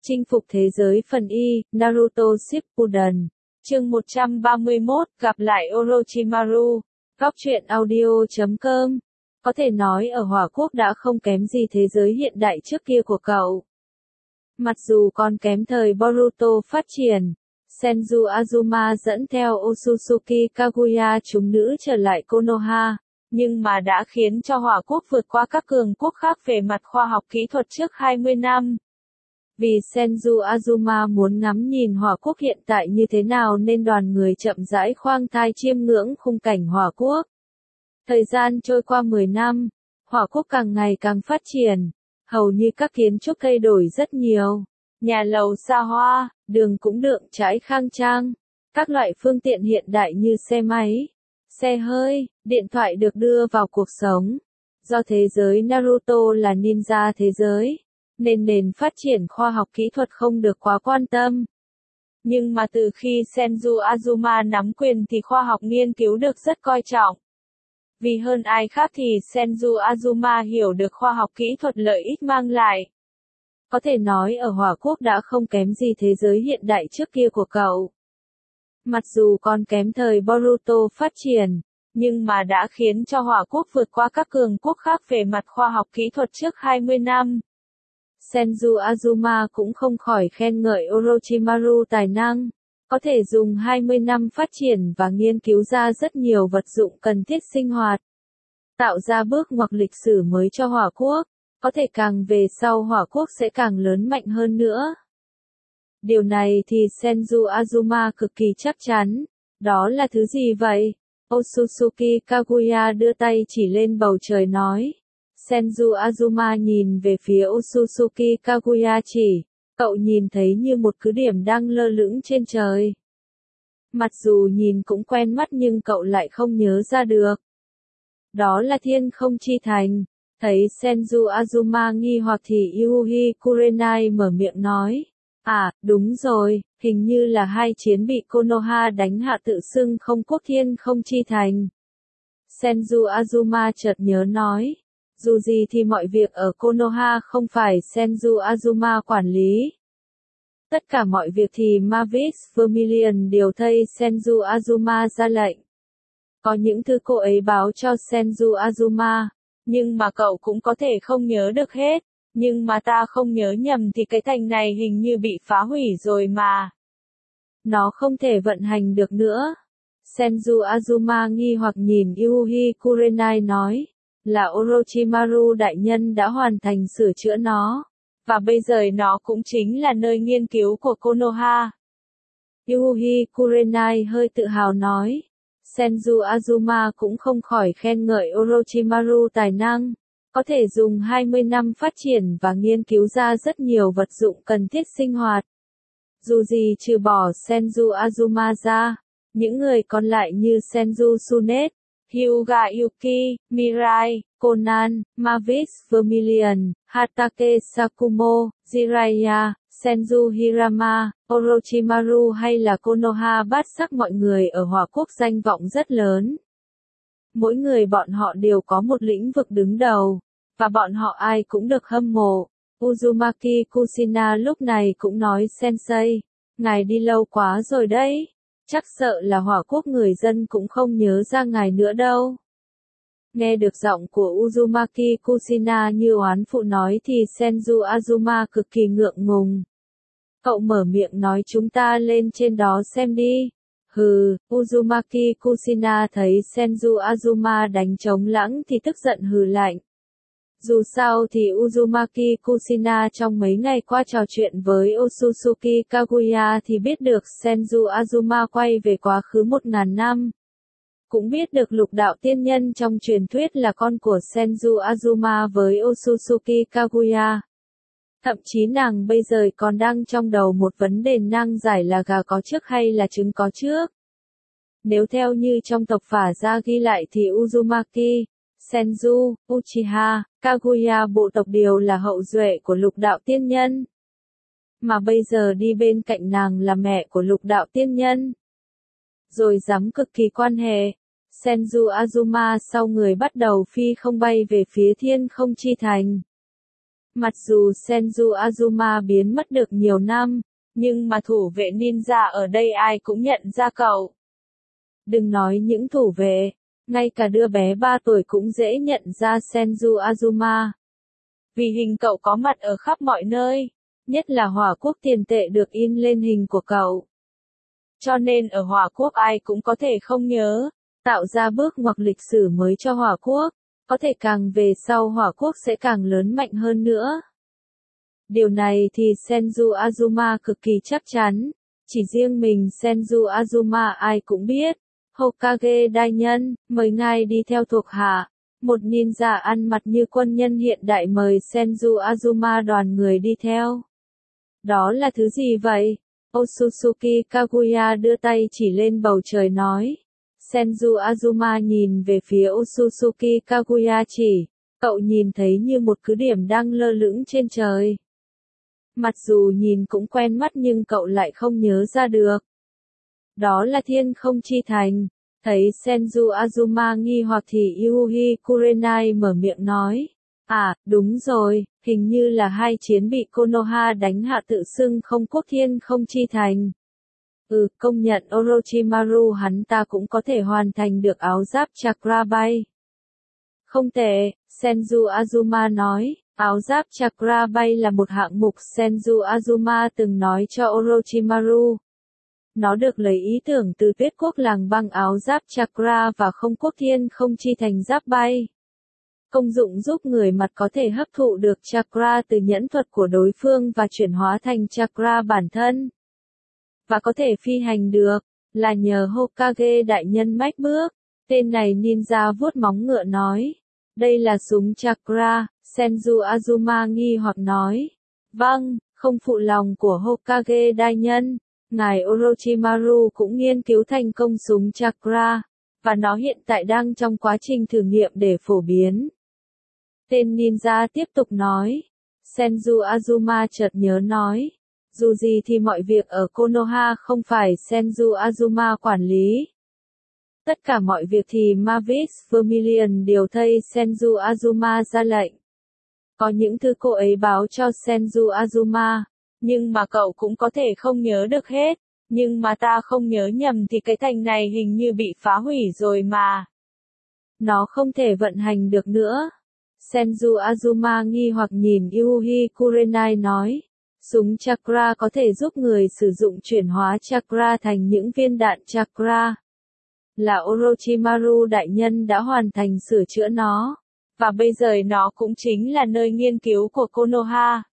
Chinh phục thế giới phần Y, Naruto Shippuden. Chương 131, gặp lại Orochimaru. Góc truyện audio.com. Có thể nói ở Hỏa Quốc đã không kém gì thế giới hiện đại trước kia của cậu. Mặc dù còn kém thời Boruto phát triển, Senju Azuma dẫn theo Otsutsuki Kaguya chúng nữ trở lại Konoha, nhưng mà đã khiến cho Hỏa Quốc vượt qua các cường quốc khác về mặt khoa học kỹ thuật trước 20 năm. Vì Senju Azuma muốn ngắm nhìn Hỏa Quốc hiện tại như thế nào nên đoàn người chậm rãi khoang thai chiêm ngưỡng khung cảnh Hỏa Quốc. Thời gian trôi qua 10 năm, Hỏa Quốc càng ngày càng phát triển, hầu như các kiến trúc thay đổi rất nhiều. Nhà lầu xa hoa, đường cũng đượng trái khang trang, các loại phương tiện hiện đại như xe máy, xe hơi, điện thoại được đưa vào cuộc sống. Do thế giới Naruto là ninja thế giới, nên nền phát triển khoa học kỹ thuật không được quá quan tâm. Nhưng mà từ khi Senju Azuma nắm quyền thì khoa học nghiên cứu được rất coi trọng. Vì hơn ai khác thì Senju Azuma hiểu được khoa học kỹ thuật lợi ích mang lại. Có thể nói ở Hỏa Quốc đã không kém gì thế giới hiện đại trước kia của cậu. Mặc dù còn kém thời Boruto phát triển, nhưng mà đã khiến cho Hỏa Quốc vượt qua các cường quốc khác về mặt khoa học kỹ thuật trước 20 năm. Senju Azuma cũng không khỏi khen ngợi Orochimaru tài năng, có thể dùng 20 năm phát triển và nghiên cứu ra rất nhiều vật dụng cần thiết sinh hoạt, tạo ra bước ngoặt lịch sử mới cho Hỏa Quốc, có thể càng về sau Hỏa Quốc sẽ càng lớn mạnh hơn nữa. Điều này thì Senju Azuma cực kỳ chắc chắn. Đó là thứ gì vậy? Otsutsuki Kaguya đưa tay chỉ lên bầu trời nói. Senju Azuma nhìn về phía Otsutsuki Kaguya chỉ, cậu nhìn thấy như một cứ điểm đang lơ lửng trên trời. Mặc dù nhìn cũng quen mắt nhưng cậu lại không nhớ ra được. Đó là Thiên Không Chi Thành. Thấy Senju Azuma nghi hoặc thì Yuhi Kurenai mở miệng nói. À, đúng rồi, hình như là hai chiến bị Konoha đánh hạ tự xưng không quốc Thiên Không Chi Thành. Senju Azuma chợt nhớ nói. Dù gì thì mọi việc ở Konoha không phải Senju Azuma quản lý. Tất cả mọi việc thì Mavis Vermilion điều thay Senju Azuma ra lệnh. Có những thứ cô ấy báo cho Senju Azuma, nhưng mà cậu cũng có thể không nhớ được hết. Nhưng mà ta không nhớ nhầm thì cái thành này hình như bị phá hủy rồi mà. Nó không thể vận hành được nữa. Senju Azuma nghi hoặc nhìn Yuhi Kurenai nói. Là Orochimaru đại nhân đã hoàn thành sửa chữa nó. Và bây giờ nó cũng chính là nơi nghiên cứu của Konoha. Yuhi Kurenai hơi tự hào nói. Senju Azuma cũng không khỏi khen ngợi Orochimaru tài năng. Có thể dùng 20 năm phát triển và nghiên cứu ra rất nhiều vật dụng cần thiết sinh hoạt. Dù gì trừ bỏ Senju Azuma ra, những người còn lại như Senju Tsunet, Hyuga Yuki, Mirai, Conan, Mavis Vermilion, Hatake Sakumo, Jiraiya, Senju Hirama, Orochimaru hay là Konoha bát sắc mọi người ở Hỏa Quốc danh vọng rất lớn. Mỗi người bọn họ đều có một lĩnh vực đứng đầu, và bọn họ ai cũng được hâm mộ. Uzumaki Kushina lúc này cũng nói Sensei, ngài đi lâu quá rồi đấy. Chắc sợ là Hỏa Quốc người dân cũng không nhớ ra ngài nữa đâu. Nghe được giọng của Uzumaki Kushina như oán phụ nói thì Senju Azuma cực kỳ ngượng ngùng. Cậu mở miệng nói chúng ta lên trên đó xem đi. Hừ, Uzumaki Kushina thấy Senju Azuma đánh trống lãng thì tức giận hừ lạnh. Dù sao thì Uzumaki Kushina trong mấy ngày qua trò chuyện với Otsutsuki Kaguya thì biết được Senju Azuma quay về quá khứ 1000 năm. Cũng biết được lục đạo tiên nhân trong truyền thuyết là con của Senju Azuma với Otsutsuki Kaguya. Thậm chí nàng bây giờ còn đang trong đầu một vấn đề nan giải là gà có trước hay là trứng có trước. Nếu theo như trong tộc Phả Gia ghi lại thì Uzumaki, Senju, Uchiha, Kaguya bộ tộc đều là hậu duệ của lục đạo tiên nhân. Mà bây giờ đi bên cạnh nàng là mẹ của lục đạo tiên nhân. Rồi dám cực kỳ quan hệ. Senju Azuma sau người bắt đầu phi không bay về phía Thiên Không Chi Thành. Mặc dù Senju Azuma biến mất được nhiều năm, nhưng mà thủ vệ ninja ở đây ai cũng nhận ra cậu. Đừng nói những thủ vệ, ngay cả đứa bé 3 tuổi cũng dễ nhận ra Senju Azuma. Vì hình cậu có mặt ở khắp mọi nơi, nhất là Hỏa Quốc tiền tệ được in lên hình của cậu. Cho nên ở Hỏa Quốc ai cũng có thể không nhớ, tạo ra bước ngoặt lịch sử mới cho Hỏa Quốc, có thể càng về sau Hỏa Quốc sẽ càng lớn mạnh hơn nữa. Điều này thì Senju Azuma cực kỳ chắc chắn, chỉ riêng mình Senju Azuma ai cũng biết. Hokage đại nhân, mời ngài đi theo thuộc hạ. Một ninja ăn mặc như quân nhân hiện đại mời Senju Azuma đoàn người đi theo. Đó là thứ gì vậy? Otsutsuki Kaguya đưa tay chỉ lên bầu trời nói. Senju Azuma nhìn về phía Otsutsuki Kaguya chỉ, cậu nhìn thấy như một cứ điểm đang lơ lửng trên trời. Mặc dù nhìn cũng quen mắt nhưng cậu lại không nhớ ra được. Đó là Thiên Không Chi Thành. Thấy Senju Azuma nghi hoặc thì Yuhi Kurenai mở miệng nói. À, đúng rồi, hình như là hai chiến bị Konoha đánh hạ tự xưng không quốc Thiên Không Chi Thành. Công nhận Orochimaru hắn ta cũng có thể hoàn thành được áo giáp chakra bay. Không tệ, Senju Azuma nói, áo giáp chakra bay là một hạng mục Senju Azuma từng nói cho Orochimaru. Nó được lấy ý tưởng từ Tuyết Quốc làng băng áo giáp chakra và không quốc Thiên Không Chi Thành giáp bay. Công dụng giúp người mặt có thể hấp thụ được chakra từ nhẫn thuật của đối phương và chuyển hóa thành chakra bản thân. Và có thể phi hành được, là nhờ Hokage đại nhân mách bước. Tên này ninja vuốt móng ngựa nói. Đây là súng chakra, Senju Azuma nghi hoặc nói. Vâng, không phụ lòng của Hokage đại nhân. Ngài Orochimaru cũng nghiên cứu thành công súng chakra, và nó hiện tại đang trong quá trình thử nghiệm để phổ biến. Tên ninja tiếp tục nói. Senju Azuma chợt nhớ nói. Dù gì thì mọi việc ở Konoha không phải Senju Azuma quản lý. Tất cả mọi việc thì Mavis Vermilion điều thay Senju Azuma ra lệnh. Có những thứ cô ấy báo cho Senju Azuma. Nhưng mà cậu cũng có thể không nhớ được hết. Nhưng mà ta không nhớ nhầm thì cái thành này hình như bị phá hủy rồi mà. Nó không thể vận hành được nữa. Senju Azuma nghi hoặc nhìn Yuhi Kurenai nói. Súng chakra có thể giúp người sử dụng chuyển hóa chakra thành những viên đạn chakra. Là Orochimaru đại nhân đã hoàn thành sửa chữa nó. Và bây giờ nó cũng chính là nơi nghiên cứu của Konoha.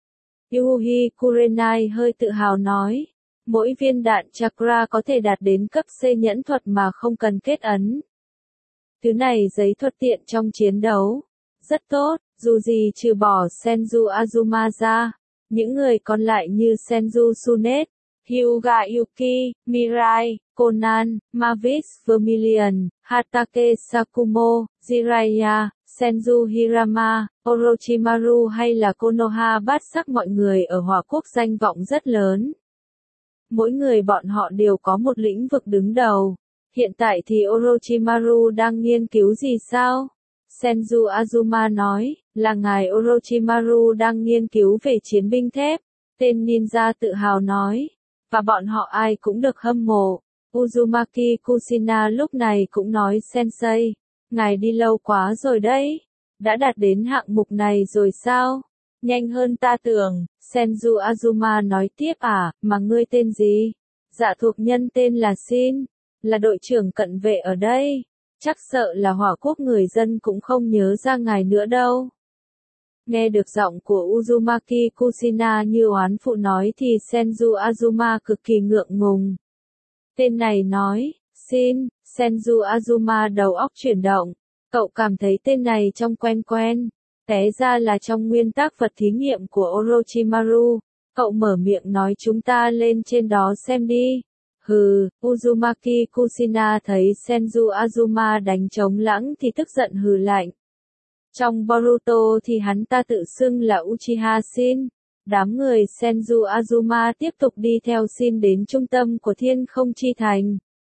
Yuhi Kurenai hơi tự hào nói. Mỗi viên đạn chakra có thể đạt đến cấp C nhẫn thuật mà không cần kết ấn. Thứ này giấy thuận tiện trong chiến đấu. Rất tốt, dù gì trừ bỏ Senju Azuma ra. Những người còn lại như Senju Tsunet, Hyuga Yuki, Mirai, Conan, Mavis Vermilion, Hatake Sakumo, Jiraiya, Senju Hirama, Orochimaru hay là Konoha bát sắc mọi người ở Hỏa Quốc danh vọng rất lớn. Mỗi người bọn họ đều có một lĩnh vực đứng đầu. Hiện tại thì Orochimaru đang nghiên cứu gì sao? Senju Azuma nói, là ngài Orochimaru đang nghiên cứu về chiến binh thép. Tên ninja tự hào nói, và bọn họ ai cũng được hâm mộ. Uzumaki Kushina lúc này cũng nói Sensei, ngài đi lâu quá rồi đấy. Đã đạt đến hạng mục này rồi sao? Nhanh hơn ta tưởng. Senju Azuma nói tiếp mà ngươi tên gì? Dạ thuộc nhân tên là Shin, là đội trưởng cận vệ ở đây. Chắc sợ là Hỏa Quốc người dân cũng không nhớ ra ngài nữa đâu. Nghe được giọng của Uzumaki Kushina như oán phụ nói thì Senju Azuma cực kỳ ngượng ngùng. Tên này nói, Shin, Senju Azuma đầu óc chuyển động. Cậu cảm thấy tên này trông quen quen. Té ra là trong nguyên tắc vật thí nghiệm của Orochimaru. Cậu mở miệng nói chúng ta lên trên đó xem đi. Hừ, Uzumaki Kushina thấy Senju Azuma đánh trống lãng thì tức giận hừ lạnh. Trong Boruto thì hắn ta tự xưng là Uchiha Shin. Đám người Senju Azuma tiếp tục đi theo Shin đến trung tâm của Thiên Không Chi Thành.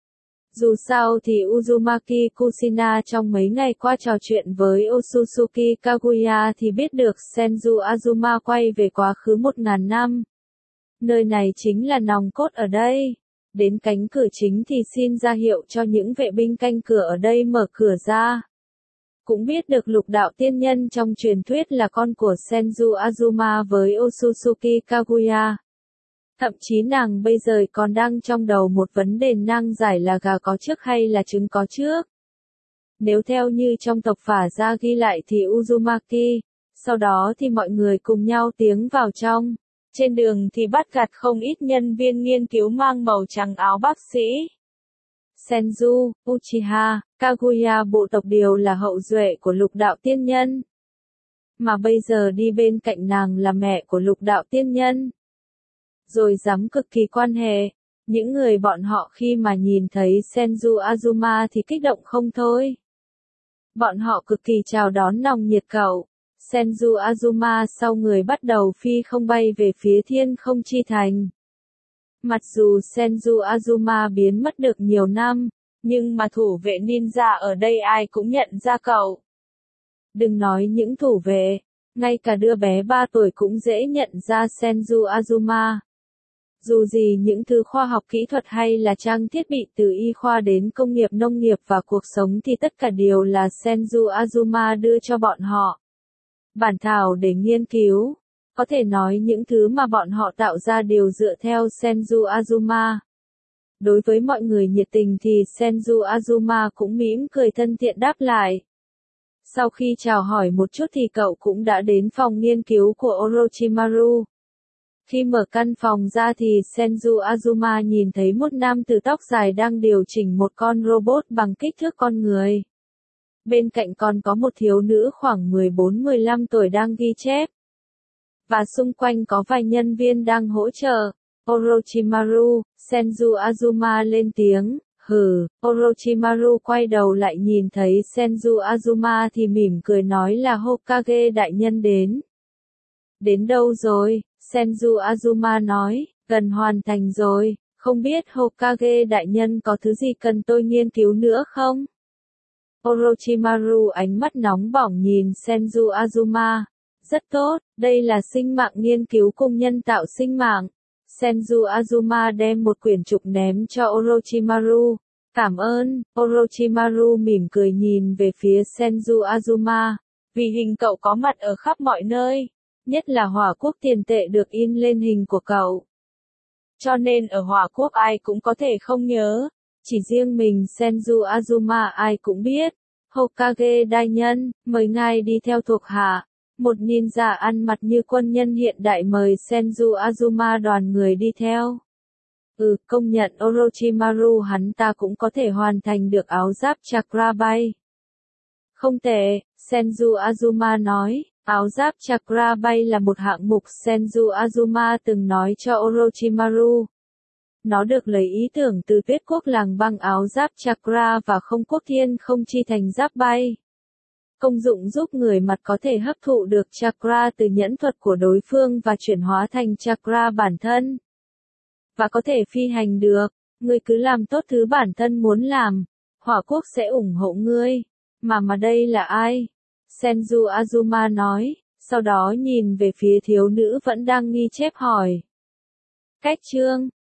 Dù sao thì Uzumaki Kushina trong mấy ngày qua trò chuyện với Otsutsuki Kaguya thì biết được Senju Azuma quay về quá khứ 1000 năm. Nơi này chính là nòng cốt ở đây. Đến cánh cửa chính thì xin ra hiệu cho những vệ binh canh cửa ở đây mở cửa ra. Cũng biết được lục đạo tiên nhân trong truyền thuyết là con của Senju Azuma với Otsutsuki Kaguya. Thậm chí nàng bây giờ còn đang trong đầu một vấn đề nan giải là gà có trước hay là trứng có trước. Nếu theo như trong tộc Phả Gia ghi lại thì Uzumaki, sau đó thì mọi người cùng nhau tiến vào trong. Trên đường thì bắt gặp không ít nhân viên nghiên cứu mang màu trắng áo bác sĩ. Senju, Uchiha, Kaguya bộ tộc đều là hậu duệ của lục đạo tiên nhân. Mà bây giờ đi bên cạnh nàng là mẹ của lục đạo tiên nhân. Rồi dám cực kỳ quan hệ. Những người bọn họ khi mà nhìn thấy Senju Azuma thì kích động không thôi. Bọn họ cực kỳ chào đón nồng nhiệt cậu. Senju Azuma sau người bắt đầu phi không bay về phía thiên không chi thành. Mặc dù Senju Azuma biến mất được nhiều năm, nhưng mà thủ vệ ninja ở đây ai cũng nhận ra cậu. Đừng nói những thủ vệ, ngay cả đứa bé 3 tuổi cũng dễ nhận ra Senju Azuma. Dù gì những thứ khoa học kỹ thuật hay là trang thiết bị từ y khoa đến công nghiệp nông nghiệp và cuộc sống thì tất cả đều là Senju Azuma đưa cho bọn họ. Bản thảo để nghiên cứu. Có thể nói những thứ mà bọn họ tạo ra đều dựa theo Senju Azuma. Đối với mọi người nhiệt tình thì Senju Azuma cũng mỉm cười thân thiện đáp lại. Sau khi chào hỏi một chút thì cậu cũng đã đến phòng nghiên cứu của Orochimaru. Khi mở căn phòng ra thì Senju Azuma nhìn thấy một nam tử tóc dài đang điều chỉnh một con robot bằng kích thước con người. Bên cạnh còn có một thiếu nữ khoảng 14-15 tuổi đang ghi chép. Và xung quanh có vài nhân viên đang hỗ trợ. Orochimaru, Senju Azuma lên tiếng, hừ, Orochimaru quay đầu lại nhìn thấy Senju Azuma thì mỉm cười nói là Hokage đại nhân đến. Đến đâu rồi? Senju Azuma nói, gần hoàn thành rồi, không biết Hokage đại nhân có thứ gì cần tôi nghiên cứu nữa không? Orochimaru ánh mắt nóng bỏng nhìn Senju Azuma. Rất tốt, đây là sinh mạng nghiên cứu cùng nhân tạo sinh mạng. Senju Azuma đem một quyển trục ném cho Orochimaru. Cảm ơn, Orochimaru mỉm cười nhìn về phía Senju Azuma. Vì hình cậu có mặt ở khắp mọi nơi, nhất là Hỏa Quốc tiền tệ được in lên hình của cậu. Cho nên ở Hỏa Quốc ai cũng có thể không nhớ, chỉ riêng mình Senju Azuma ai cũng biết. Hokage đại nhân, mời ngài đi theo thuộc hạ. Một ninja ăn mặc như quân nhân hiện đại mời Senju Azuma đoàn người đi theo. Công nhận Orochimaru hắn ta cũng có thể hoàn thành được áo giáp chakra bay. Không tệ, Senju Azuma nói, áo giáp chakra bay là một hạng mục Senju Azuma từng nói cho Orochimaru. Nó được lấy ý tưởng từ Tuyết Quốc làng băng áo giáp chakra và Không Quốc thiên không chi thành giáp bay. Công dụng giúp người mặt có thể hấp thụ được chakra từ nhẫn thuật của đối phương và chuyển hóa thành chakra bản thân. Và có thể phi hành được, ngươi cứ làm tốt thứ bản thân muốn làm, Hỏa Quốc sẽ ủng hộ ngươi. Mà đây là ai? Senju Azuma nói, sau đó nhìn về phía thiếu nữ vẫn đang ghi chép hỏi. Cách chương